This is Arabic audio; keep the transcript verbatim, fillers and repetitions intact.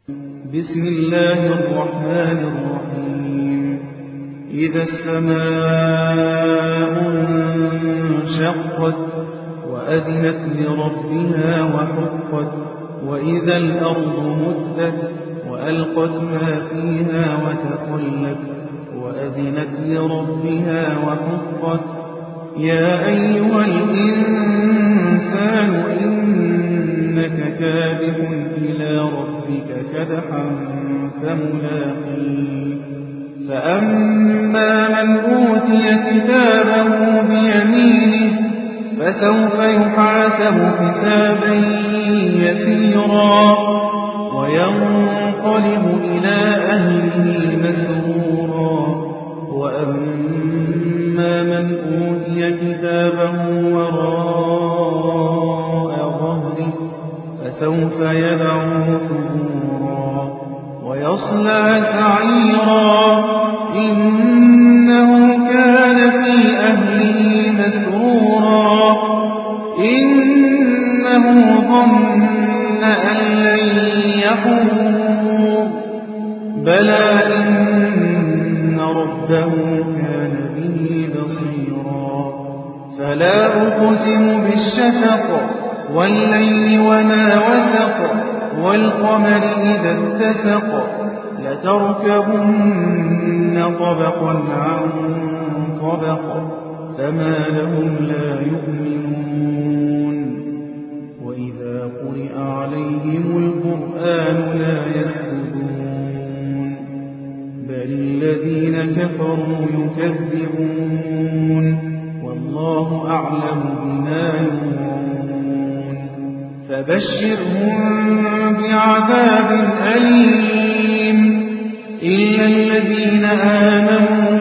بسم الله الرحمن الرحيم إذا السماء انشقت وأذنت لربها وحقت وإذا الأرض مدت وألقت ما فيها وتخلت وأذنت لربها وحقت يا أيها الإنسان إنك كادح إلى ربك كدحا فملاقيه فأما من أوتي كتابه بيمينه فسوف يحاسب حسابا يسيرا وينقلب إلى أهله مسرورا وأما من أوتي كتابه وراء ظهره فسوف يدعو ثبورا ويصلى سعيرا إنه كان في أهله مسرورا إنه ظن أن لن يحور بلى إن ربه كان به بصيرا فلا أقسم بالشفق والليل وما وسق والقمر إذا اتسق لتركبن طبقا عن طبق فما لهم لا يؤمنون وإذا قرئ عليهم القرآن لا يسجدون بل الذين كفروا يكذبون والله أعلم بما يوعون فبشرهم بعذاب أليم إلا الذين آمنوا